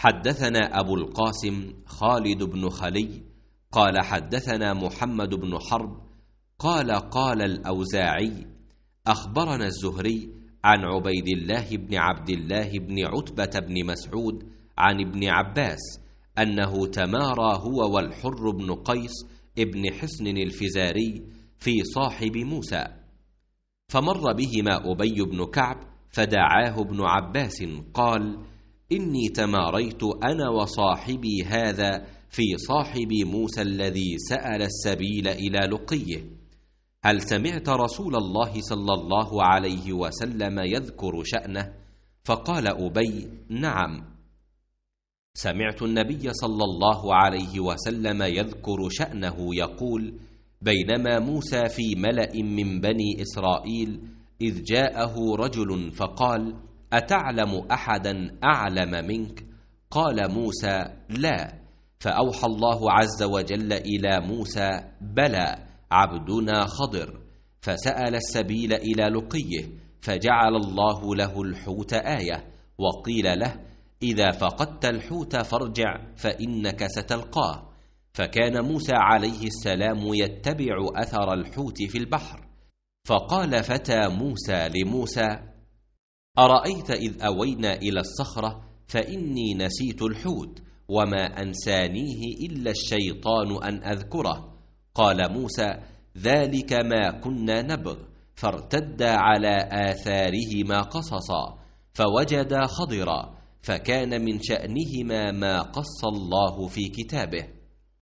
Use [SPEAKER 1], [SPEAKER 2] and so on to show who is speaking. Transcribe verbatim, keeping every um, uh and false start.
[SPEAKER 1] حدثنا أبو القاسم خالد بن خلي قال حدثنا محمد بن حرب قال قال الأوزاعي أخبرنا الزهري عن عبيد الله بن عبد الله بن عتبة بن مسعود عن ابن عباس أنه تمارى هو والحر بن قيس ابن حصن الفزاري في صاحب موسى، فمر بهما أبي بن كعب فدعاه ابن عباس قال: إني تماريت أنا وصاحبي هذا في صاحب موسى الذي سأل السبيل إلى لقيه، هل سمعت رسول الله صلى الله عليه وسلم يذكر شأنه؟ فقال أبي: نعم، سمعت النبي صلى الله عليه وسلم يذكر شأنه يقول: بينما موسى في ملأ من بني إسرائيل إذ جاءه رجل فقال: أتعلم أحدا أعلم منك؟ قال موسى: لا. فأوحى الله عز وجل إلى موسى: بلى، عبدنا خضر. فسأل السبيل إلى لقيه، فجعل الله له الحوت آية، وقيل له: إذا فقدت الحوت فارجع فإنك ستلقاه. فكان موسى عليه السلام يتبع أثر الحوت في البحر، فقال فتى موسى لموسى: أرأيت إذ أوينا إلى الصخرة فإني نسيت الحوت وما أنسانيه إلا الشيطان أن أذكره. قال موسى: ذلك ما كنا نبغ. فارتدا على آثارهما قصصا فوجدا خضرا، فكان من شأنهما ما قص الله في كتابه.